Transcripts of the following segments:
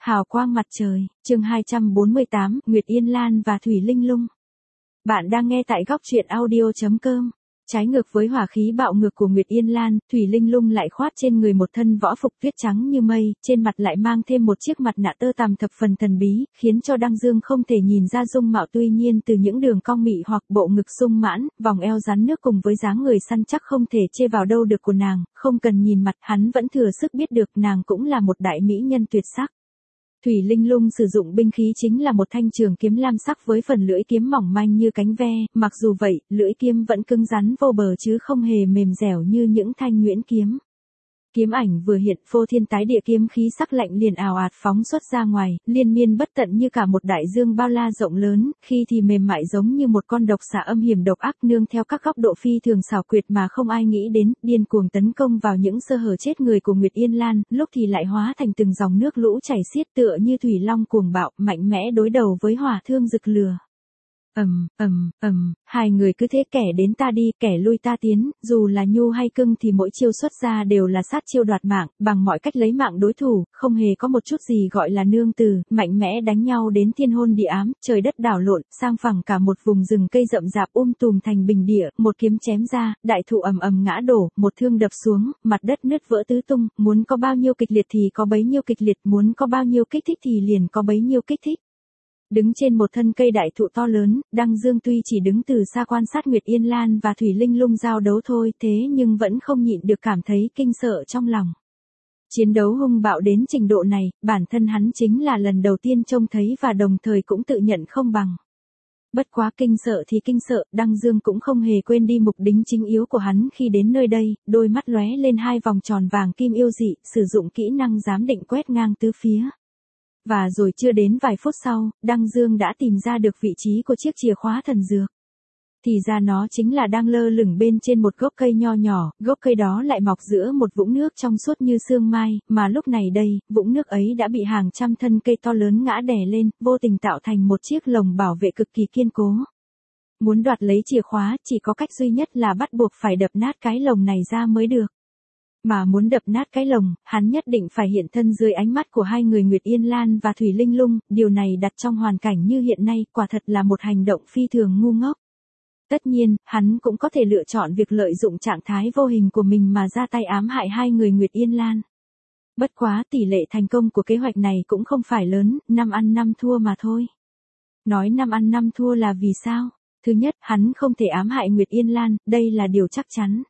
Hào quang mặt trời, chương 248, Nguyệt Yên Lan và Thủy Linh Lung. Bạn đang nghe tại góc truyện audio.com. Trái ngược với hỏa khí bạo ngược của Nguyệt Yên Lan, Thủy Linh Lung lại khoác trên người một thân võ phục tuyết trắng như mây, trên mặt lại mang thêm một chiếc mặt nạ tơ tằm thập phần thần bí, khiến cho Đăng Dương không thể nhìn ra dung mạo. Tuy nhiên từ những đường cong mị hoặc bộ ngực sung mãn, vòng eo rắn nước cùng với dáng người săn chắc không thể chê vào đâu được của nàng, không cần nhìn mặt hắn vẫn thừa sức biết được nàng cũng là một đại mỹ nhân tuyệt sắc. Thủy Linh Lung sử dụng binh khí chính là một thanh trường kiếm lam sắc với phần lưỡi kiếm mỏng manh như cánh ve, mặc dù vậy, lưỡi kiếm vẫn cứng rắn vô bờ chứ không hề mềm dẻo như những thanh nhuyễn kiếm. Kiếm ảnh vừa hiện, phô thiên tái địa kiếm khí sắc lạnh liền ào ạt phóng xuất ra ngoài, liên miên bất tận như cả một đại dương bao la rộng lớn, khi thì mềm mại giống như một con độc xà âm hiểm độc ác nương theo các góc độ phi thường xảo quyệt mà không ai nghĩ đến, điên cuồng tấn công vào những sơ hở chết người của Nguyệt Yên Lan, lúc thì lại hóa thành từng dòng nước lũ chảy xiết tựa như thủy long cuồng bạo, mạnh mẽ đối đầu với hỏa thương rực lửa. Hai người cứ thế kẻ đến ta đi, kẻ lui ta tiến, dù là nhu hay cưng thì mỗi chiêu xuất ra đều là sát chiêu đoạt mạng, bằng mọi cách lấy mạng đối thủ, không hề có một chút gì gọi là nương từ, mạnh mẽ đánh nhau đến thiên hôn địa ám, trời đất đảo lộn, sang phẳng cả một vùng rừng cây rậm rạp tùm thành bình địa, một kiếm chém ra, đại thụ ầm ngã đổ, một thương đập xuống, mặt đất nứt vỡ tứ tung, muốn có bao nhiêu kịch liệt thì có bấy nhiêu kịch liệt, muốn có bao nhiêu kích thích thì liền có bấy nhiêu kích thích. Đứng trên một thân cây đại thụ to lớn, Đăng Dương tuy chỉ đứng từ xa quan sát Nguyệt Yên Lan và Thủy Linh Lung giao đấu thôi, thế nhưng vẫn không nhịn được cảm thấy kinh sợ trong lòng. Chiến đấu hung bạo đến trình độ này, bản thân hắn chính là lần đầu tiên trông thấy và đồng thời cũng tự nhận không bằng. Bất quá kinh sợ thì kinh sợ, Đăng Dương cũng không hề quên đi mục đích chính yếu của hắn khi đến nơi đây, đôi mắt lóe lên hai vòng tròn vàng kim yêu dị, sử dụng kỹ năng giám định quét ngang tứ phía. Và rồi chưa đến vài phút sau, Đăng Dương đã tìm ra được vị trí của chiếc chìa khóa thần dược. Thì ra nó chính là đang lơ lửng bên trên một gốc cây nho nhỏ, gốc cây đó lại mọc giữa một vũng nước trong suốt như sương mai, mà lúc này đây, vũng nước ấy đã bị hàng trăm thân cây to lớn ngã đè lên, vô tình tạo thành một chiếc lồng bảo vệ cực kỳ kiên cố. Muốn đoạt lấy chìa khóa, chỉ có cách duy nhất là bắt buộc phải đập nát cái lồng này ra mới được. Mà muốn đập nát cái lồng, hắn nhất định phải hiện thân dưới ánh mắt của hai người Nguyệt Yên Lan và Thủy Linh Lung, điều này đặt trong hoàn cảnh như hiện nay, quả thật là một hành động phi thường ngu ngốc. Tất nhiên, hắn cũng có thể lựa chọn việc lợi dụng trạng thái vô hình của mình mà ra tay ám hại hai người Nguyệt Yên Lan. Bất quá tỷ lệ thành công của kế hoạch này cũng không phải lớn, 5 ăn 5 thua mà thôi. Nói 5 ăn 5 thua là vì sao? Thứ nhất, hắn không thể ám hại Nguyệt Yên Lan, đây là điều chắc chắn.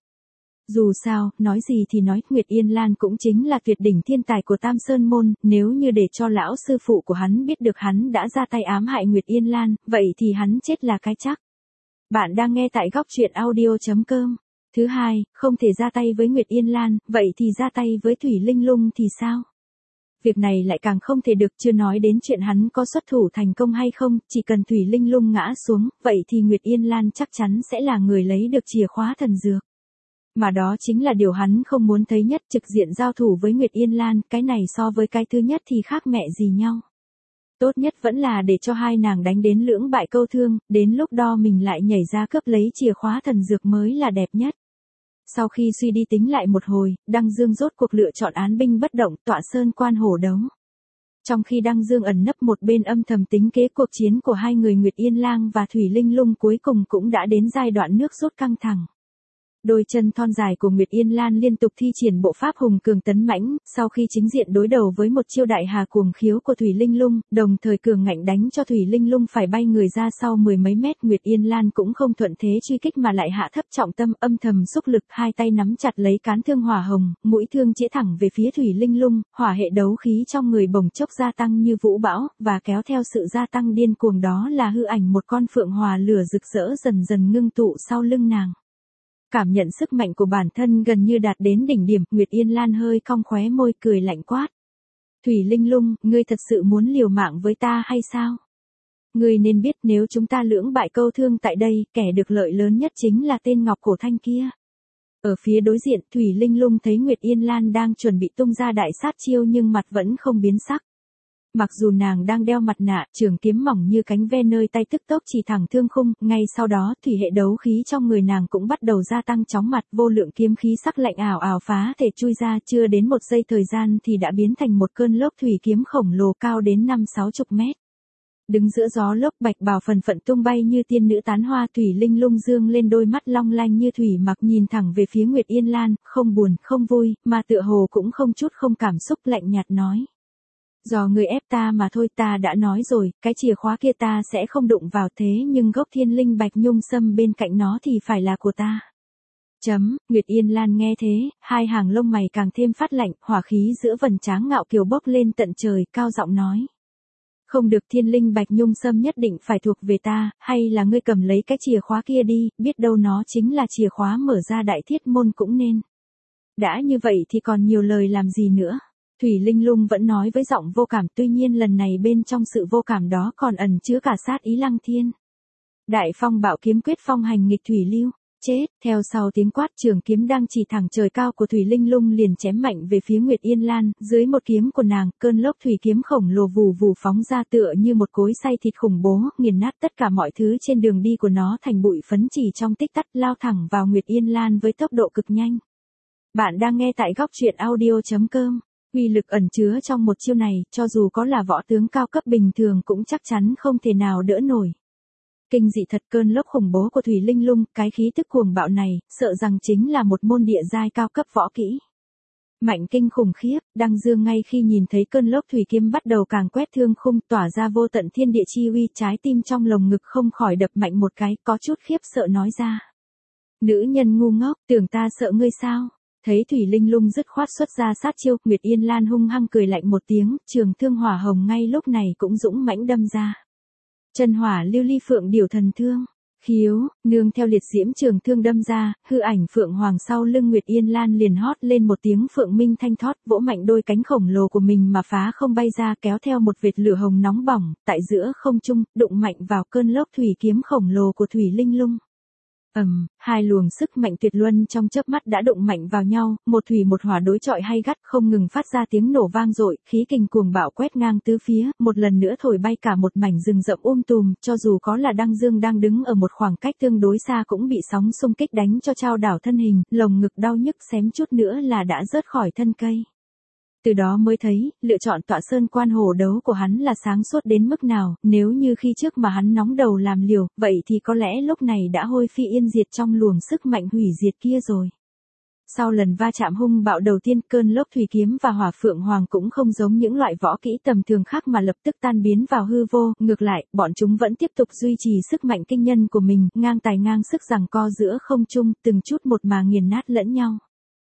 Dù sao, nói gì thì nói, Nguyệt Yên Lan cũng chính là tuyệt đỉnh thiên tài của Tam Sơn Môn, nếu như để cho lão sư phụ của hắn biết được hắn đã ra tay ám hại Nguyệt Yên Lan, vậy thì hắn chết là cái chắc. Bạn đang nghe tại góc truyện audio.com. Thứ hai, không thể ra tay với Nguyệt Yên Lan, vậy thì ra tay với Thủy Linh Lung thì sao? Việc này lại càng không thể được, chưa nói đến chuyện hắn có xuất thủ thành công hay không, chỉ cần Thủy Linh Lung ngã xuống, vậy thì Nguyệt Yên Lan chắc chắn sẽ là người lấy được chìa khóa thần dược. Mà đó chính là điều hắn không muốn thấy nhất, trực diện giao thủ với Nguyệt Yên Lan, cái này so với cái thứ nhất thì khác mẹ gì nhau. Tốt nhất vẫn là để cho hai nàng đánh đến lưỡng bại câu thương, đến lúc đó mình lại nhảy ra cướp lấy chìa khóa thần dược mới là đẹp nhất. Sau khi suy đi tính lại một hồi, Đăng Dương rốt cuộc lựa chọn án binh bất động, tọa sơn quan hổ đấu. Trong khi Đăng Dương ẩn nấp một bên âm thầm tính kế cuộc chiến của hai người Nguyệt Yên Lan và Thủy Linh Lung cuối cùng cũng đã đến giai đoạn nước rút căng thẳng. Đôi chân thon dài của Nguyệt Yên Lan liên tục thi triển bộ pháp hùng cường tấn mãnh, sau khi chính diện đối đầu với một chiêu đại hà cuồng khiếu của Thủy Linh Lung, đồng thời cường ngạnh đánh cho Thủy Linh Lung phải bay người ra sau mười mấy mét. Nguyệt Yên Lan cũng không thuận thế truy kích mà lại hạ thấp trọng tâm, âm thầm xúc lực, hai tay nắm chặt lấy cán thương hỏa hồng, mũi thương chĩa thẳng về phía Thủy Linh Lung, hỏa hệ đấu khí trong người bỗng chốc gia tăng như vũ bão, và kéo theo sự gia tăng điên cuồng đó là hư ảnh một con phượng hòa lửa rực rỡ dần dần ngưng tụ sau lưng nàng. Cảm nhận sức mạnh của bản thân gần như đạt đến đỉnh điểm, Nguyệt Yên Lan hơi cong khóe môi cười lạnh quát. Thủy Linh Lung, ngươi thật sự muốn liều mạng với ta hay sao? Ngươi nên biết nếu chúng ta lưỡng bại câu thương tại đây, kẻ được lợi lớn nhất chính là tên Ngọc Cổ Thanh kia. Ở phía đối diện, Thủy Linh Lung thấy Nguyệt Yên Lan đang chuẩn bị tung ra đại sát chiêu nhưng mặt vẫn không biến sắc. Mặc dù nàng đang đeo mặt nạ, trường kiếm mỏng như cánh ve nơi tay tức tốc chỉ thẳng thương khung, ngay sau đó thủy hệ đấu khí trong người nàng cũng bắt đầu gia tăng chóng mặt, vô lượng kiếm khí sắc lạnh ảo ảo phá thể chui ra, chưa đến một giây thời gian thì đã biến thành một cơn lốc thủy kiếm khổng lồ cao đến 5-60 mét. Đứng giữa gió lốc, bạch bào phần phận tung bay như tiên nữ tán hoa, Thủy Linh Lung dương lên đôi mắt long lanh như thủy mặc nhìn thẳng về phía Nguyệt Yên Lan, không buồn, không vui, mà tựa hồ cũng không chút không cảm xúc, lạnh nhạt nói. Do người ép ta mà thôi, ta đã nói rồi, cái chìa khóa kia ta sẽ không đụng vào, thế nhưng gốc thiên linh bạch nhung sâm bên cạnh nó thì phải là của ta. Nguyệt Yên Lan nghe thế, hai hàng lông mày càng thêm phát lạnh, hỏa khí giữa vầng trán ngạo kiều bốc lên tận trời, cao giọng nói. Không được, thiên linh bạch nhung sâm nhất định phải thuộc về ta, hay là ngươi cầm lấy cái chìa khóa kia đi, biết đâu nó chính là chìa khóa mở ra đại thiết môn cũng nên. Đã như vậy thì còn nhiều lời làm gì nữa. Thủy Linh Lung vẫn nói với giọng vô cảm, tuy nhiên lần này bên trong sự vô cảm đó còn ẩn chứa cả sát ý lăng thiên. Đại phong bạo kiếm quyết phong hành nghịch thủy lưu. Chết, theo sau tiếng quát, trường kiếm đang chỉ thẳng trời cao của Thủy Linh Lung liền chém mạnh về phía Nguyệt Yên Lan, dưới một kiếm của nàng, cơn lốc thủy kiếm khổng lồ vù vù phóng ra tựa như một cối xay thịt khủng bố, nghiền nát tất cả mọi thứ trên đường đi của nó thành bụi phấn chỉ trong tích tắc, lao thẳng vào Nguyệt Yên Lan với tốc độ cực nhanh. Bạn đang nghe tại góc truyện audio.com. Uy lực ẩn chứa trong một chiêu này, cho dù có là võ tướng cao cấp bình thường cũng chắc chắn không thể nào đỡ nổi. Kinh dị thật, cơn lốc khủng bố của Thủy Linh Lung, cái khí tức cuồng bạo này, sợ rằng chính là một môn địa giai cao cấp võ kỹ. Mạnh kinh khủng khiếp, Đăng Dương ngay khi nhìn thấy cơn lốc thủy kiếm bắt đầu càng quét thương khung, tỏa ra vô tận thiên địa chi uy, trái tim trong lồng ngực không khỏi đập mạnh một cái, có chút khiếp sợ nói ra. Nữ nhân ngu ngốc, tưởng ta sợ ngươi sao? Thấy Thủy Linh Lung dứt khoát xuất ra sát chiêu, Nguyệt Yên Lan hung hăng cười lạnh một tiếng, trường thương hỏa hồng ngay lúc này cũng dũng mãnh đâm ra. Chân hỏa lưu ly phượng điểu thần thương, khiếu, nương theo liệt diễm trường thương đâm ra, hư ảnh phượng hoàng sau lưng Nguyệt Yên Lan liền hót lên một tiếng phượng minh thanh thoát, vỗ mạnh đôi cánh khổng lồ của mình mà phá không bay ra, kéo theo một vệt lửa hồng nóng bỏng, tại giữa không trung, đụng mạnh vào cơn lốc thủy kiếm khổng lồ của Thủy Linh Lung. Hai luồng sức mạnh tuyệt luân trong chớp mắt đã đụng mạnh vào nhau, một thủy một hỏa đối chọi hay gắt, không ngừng phát ra tiếng nổ vang dội, khí kình cuồng bạo quét ngang tứ phía, một lần nữa thổi bay cả một mảnh rừng rậm tùm, cho dù có là Đăng Dương đang đứng ở một khoảng cách tương đối xa cũng bị sóng xung kích đánh cho chao đảo thân hình, lồng ngực đau nhức xém chút nữa là đã rớt khỏi thân cây. Từ đó mới thấy, lựa chọn tọa sơn quan hổ đấu của hắn là sáng suốt đến mức nào, nếu như khi trước mà hắn nóng đầu làm liều, vậy thì có lẽ lúc này đã hôi phi yên diệt trong luồng sức mạnh hủy diệt kia rồi. Sau lần va chạm hung bạo đầu tiên, cơn lốc thủy kiếm và hỏa phượng hoàng cũng không giống những loại võ kỹ tầm thường khác mà lập tức tan biến vào hư vô, ngược lại, bọn chúng vẫn tiếp tục duy trì sức mạnh kinh nhân của mình, ngang tài ngang sức giằng co giữa không trung, từng chút một mà nghiền nát lẫn nhau.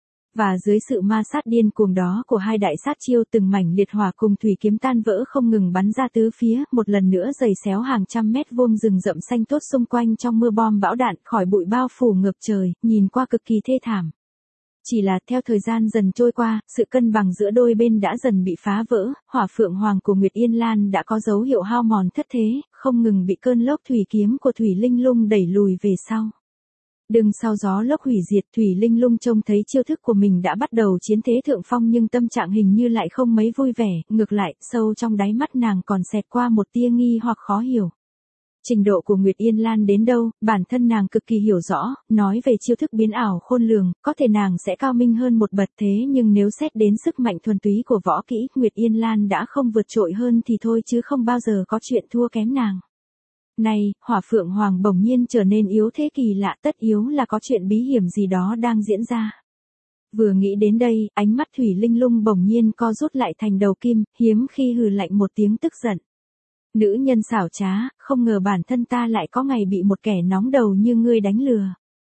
Và dưới sự ma sát điên cuồng đó của hai đại sát chiêu, từng mảnh liệt hỏa cùng thủy kiếm tan vỡ không ngừng bắn ra tứ phía, một lần nữa giày xéo hàng trăm mét vuông rừng rậm xanh tốt xung quanh trong mưa bom bão đạn, khỏi bụi bao phủ ngược trời, nhìn qua cực kỳ thê thảm. Chỉ là theo thời gian dần trôi qua, sự cân bằng giữa đôi bên đã dần bị phá vỡ, hỏa phượng hoàng của Nguyệt Yên Lan đã có dấu hiệu hao mòn thất thế, không ngừng bị cơn lốc thủy kiếm của Thủy Linh Lung đẩy lùi về sau. Đừng sau gió lốc hủy diệt, Thủy Linh Lung trông thấy chiêu thức của mình đã bắt đầu chiến thế thượng phong nhưng tâm trạng hình như lại không mấy vui vẻ, ngược lại, sâu trong đáy mắt nàng còn xẹt qua một tia nghi hoặc khó hiểu. Trình độ của Nguyệt Yên Lan đến đâu, bản thân nàng cực kỳ hiểu rõ, nói về chiêu thức biến ảo khôn lường, có thể nàng sẽ cao minh hơn một bậc, thế nhưng nếu xét đến sức mạnh thuần túy của võ kỹ, Nguyệt Yên Lan đã không vượt trội hơn thì thôi chứ không bao giờ có chuyện thua kém nàng. Này, hỏa phượng hoàng bỗng nhiên trở nên yếu thế kỳ lạ, tất yếu là có chuyện bí hiểm gì đó đang diễn ra. Vừa nghĩ đến đây, ánh mắt Thủy Linh Lung bỗng nhiên co rút lại thành đầu kim, hiếm khi hừ lạnh một tiếng tức giận. Nữ nhân xảo trá, không ngờ bản thân ta lại có ngày bị một kẻ nóng đầu như ngươi đánh lừa.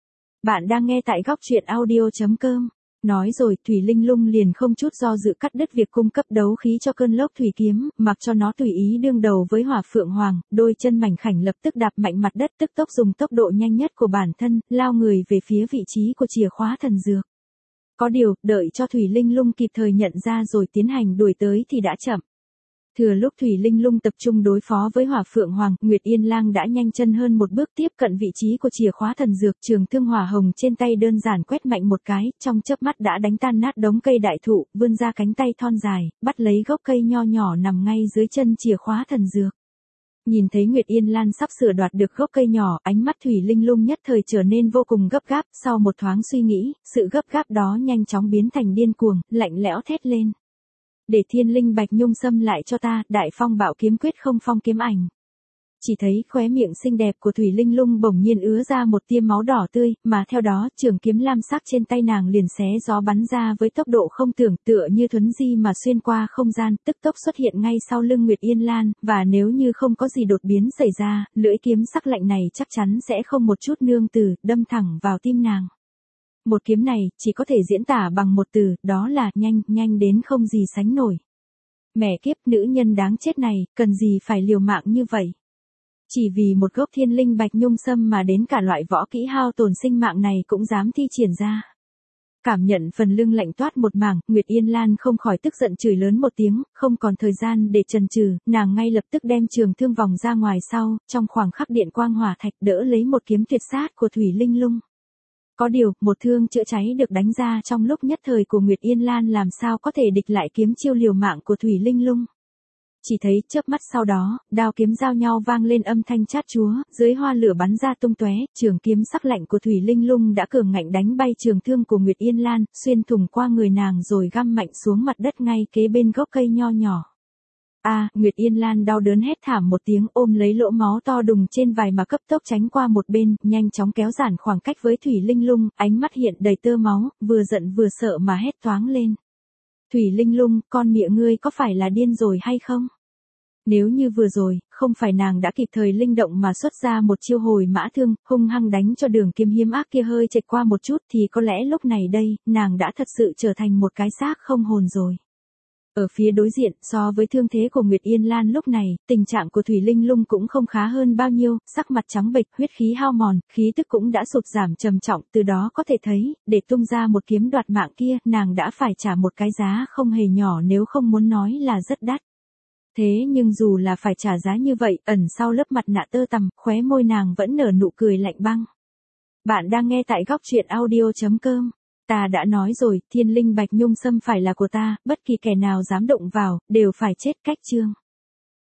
Bạn đang nghe tại góc truyện audio.com. Nói rồi, Thủy Linh Lung liền không chút do dự cắt đứt việc cung cấp đấu khí cho cơn lốc thủy kiếm, mặc cho nó tùy ý đương đầu với hỏa phượng hoàng, đôi chân mảnh khảnh lập tức đạp mạnh mặt đất, tức tốc dùng tốc độ nhanh nhất của bản thân, lao người về phía vị trí của chìa khóa thần dược. Có điều, đợi cho Thủy Linh Lung kịp thời nhận ra rồi tiến hành đuổi tới thì đã chậm. Thừa lúc Thủy Linh Lung tập trung đối phó với Hỏa Phượng Hoàng, Nguyệt Yên Lang đã nhanh chân hơn một bước tiếp cận vị trí của chìa khóa thần dược, trường thương hỏa hồng trên tay đơn giản quét mạnh một cái, trong chớp mắt đã đánh tan nát đống cây đại thụ, vươn ra cánh tay thon dài, bắt lấy gốc cây nho nhỏ nằm ngay dưới chân chìa khóa thần dược. Nhìn thấy Nguyệt Yên Lan sắp sửa đoạt được gốc cây nhỏ, ánh mắt Thủy Linh Lung nhất thời trở nên vô cùng gấp gáp, sau một thoáng suy nghĩ, sự gấp gáp đó nhanh chóng biến thành điên cuồng, lạnh lẽo thét lên. Để Thiên Linh Bạch Nhung xâm lại cho ta, Đại Phong Bạo Kiếm Quyết không phong kiếm ảnh. Chỉ thấy khóe miệng xinh đẹp của Thủy Linh Lung bỗng nhiên ứa ra một tia máu đỏ tươi, mà theo đó trường kiếm lam sắc trên tay nàng liền xé gió bắn ra với tốc độ không tưởng, tựa như thuấn di mà xuyên qua không gian, tức tốc xuất hiện ngay sau lưng Nguyệt Yên Lan, và nếu như không có gì đột biến xảy ra, lưỡi kiếm sắc lạnh này chắc chắn sẽ không một chút nương từ, đâm thẳng vào tim nàng. Một kiếm này chỉ có thể diễn tả bằng một từ, đó là nhanh, nhanh đến không gì sánh nổi. Mẹ kiếp, nữ nhân đáng chết này, cần gì phải liều mạng như vậy? Chỉ vì một gốc Thiên Linh Bạch Nhung sâm mà đến cả loại võ kỹ hao tổn sinh mạng này cũng dám thi triển ra. Cảm nhận phần lưng lạnh toát một mảng, Nguyệt Yên Lan không khỏi tức giận chửi lớn một tiếng, không còn thời gian để chần chừ, nàng ngay lập tức đem trường thương vòng ra ngoài sau, trong khoảng khắc điện quang hỏa thạch đỡ lấy một kiếm tuyệt sát của Thủy Linh Lung. Có điều, một thương chữa cháy được đánh ra trong lúc nhất thời của Nguyệt Yên Lan làm sao có thể địch lại kiếm chiêu liều mạng của Thủy Linh Lung. Chỉ thấy chớp mắt sau đó, đao kiếm giao nhau vang lên âm thanh chát chúa, dưới hoa lửa bắn ra tung tóe, trường kiếm sắc lạnh của Thủy Linh Lung đã cường ngạnh đánh bay trường thương của Nguyệt Yên Lan, xuyên thủng qua người nàng rồi găm mạnh xuống mặt đất ngay kế bên gốc cây nho nhỏ. Nguyệt Yên Lan đau đớn hét thảm một tiếng, ôm lấy lỗ máu to đùng trên vai mà cấp tốc tránh qua một bên, nhanh chóng kéo giãn khoảng cách với Thủy Linh Lung, ánh mắt hiện đầy tơ máu, vừa giận vừa sợ mà hét toáng lên. Thủy Linh Lung, con mẹ ngươi có phải là điên rồi hay không? Nếu như vừa rồi, không phải nàng đã kịp thời linh động mà xuất ra một chiêu hồi mã thương, hung hăng đánh cho đường kiếm hiếm ác kia hơi chệch qua một chút thì có lẽ lúc này đây, nàng đã thật sự trở thành một cái xác không hồn rồi. Ở phía đối diện, so với thương thế của Nguyệt Yên Lan lúc này, tình trạng của Thủy Linh Lung cũng không khá hơn bao nhiêu, sắc mặt trắng bệch, huyết khí hao mòn, khí tức cũng đã sụt giảm trầm trọng, từ đó có thể thấy, để tung ra một kiếm đoạt mạng kia, nàng đã phải trả một cái giá không hề nhỏ nếu không muốn nói là rất đắt. Thế nhưng dù là phải trả giá như vậy, ẩn sau lớp mặt nạ tơ tằm, khóe môi nàng vẫn nở nụ cười lạnh băng. Bạn đang nghe tại góc truyện audio.com. Ta đã nói rồi, Thiên Linh Bạch Nhung sâm phải là của ta, bất kỳ kẻ nào dám động vào, đều phải chết. Cách chương.